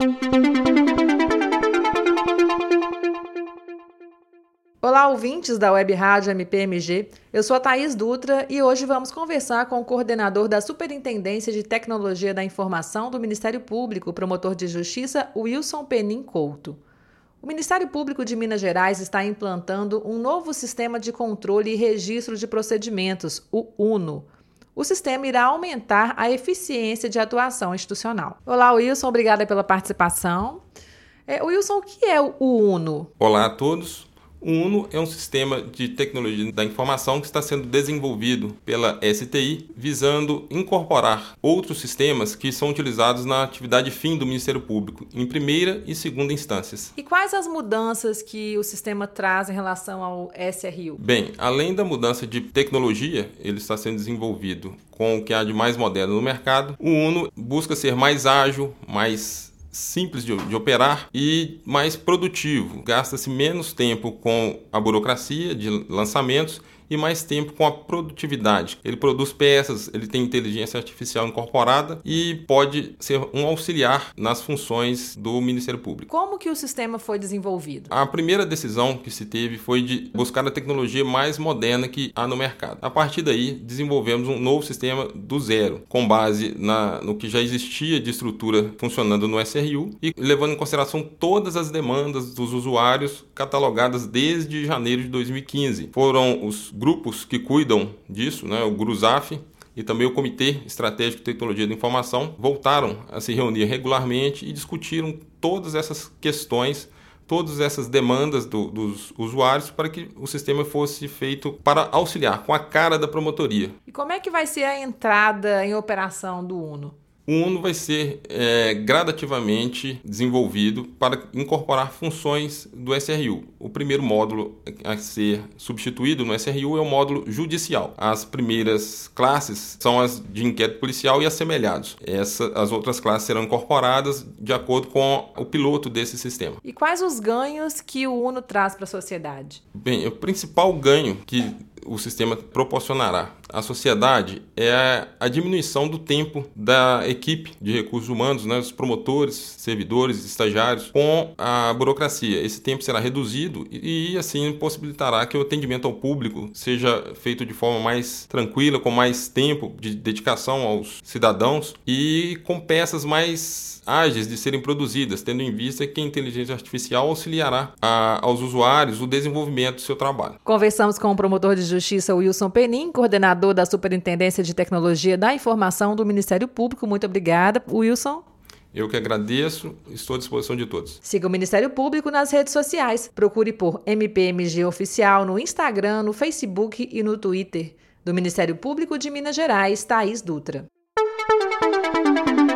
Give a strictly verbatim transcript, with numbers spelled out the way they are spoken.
Olá, ouvintes da Web Rádio M P M G. Eu sou a Thaís Dutra e hoje vamos conversar com o coordenador da Superintendência de Tecnologia da Informação do Ministério Público, o promotor de Justiça Wilson Penin Couto. O Ministério Público de Minas Gerais está implantando um novo sistema de controle e registro de procedimentos, o UNO. O sistema irá aumentar a eficiência de atuação institucional. Olá, Wilson, obrigada pela participação. É, Wilson, o que é o UNO? Olá a todos. O UNO é um sistema de tecnologia da informação que está sendo desenvolvido pela S T I, visando incorporar outros sistemas que são utilizados na atividade fim do Ministério Público, em primeira e segunda instâncias. E quais as mudanças que o sistema traz em relação ao S R U? Bem, além da mudança de tecnologia, ele está sendo desenvolvido com o que há de mais moderno no mercado. O UNO busca ser mais ágil, mais simples de, de operar e mais produtivo. Gasta-se menos tempo com a burocracia de lançamentos e mais tempo com a produtividade. Ele produz peças, ele tem inteligência artificial incorporada e pode ser um auxiliar nas funções do Ministério Público. Como que o sistema foi desenvolvido? A primeira decisão que se teve foi de buscar a tecnologia mais moderna que há no mercado. A partir daí, desenvolvemos um novo sistema do zero, com base na, no que já existia de estrutura funcionando no S R U e levando em consideração todas as demandas dos usuários catalogadas desde janeiro de dois mil e quinze. Foram os grupos que cuidam disso, né, o GRUSAF e também o Comitê Estratégico de Tecnologia da Informação, voltaram a se reunir regularmente e discutiram todas essas questões, todas essas demandas do, dos usuários para que o sistema fosse feito para auxiliar com a cara da promotoria. E como é que vai ser a entrada em operação do UNO? O UNO vai ser é, gradativamente desenvolvido para incorporar funções do S R U. O primeiro módulo a ser substituído no S R U é o módulo judicial. As primeiras classes são as de inquérito policial e assemelhados. Essa, as outras classes serão incorporadas de acordo com o piloto desse sistema. E quais os ganhos que o UNO traz para a sociedade? Bem, o principal ganho que o sistema proporcionará à sociedade é a diminuição do tempo da equipe de recursos humanos, né, os promotores, servidores, estagiários, com a burocracia. Esse tempo será reduzido e, assim, possibilitará que o atendimento ao público seja feito de forma mais tranquila, com mais tempo de dedicação aos cidadãos e com peças mais ágeis de serem produzidas, tendo em vista que a inteligência artificial auxiliará a, aos usuários o desenvolvimento do seu trabalho. Conversamos com o promotor de Justiça Wilson Penin, coordenador da Superintendência de Tecnologia da Informação do Ministério Público. Muito obrigada, Wilson. Eu que agradeço, estou à disposição de todos. Siga o Ministério Público nas redes sociais. Procure por M P M G Oficial no Instagram, no Facebook e no Twitter. Do Ministério Público de Minas Gerais, Thaís Dutra.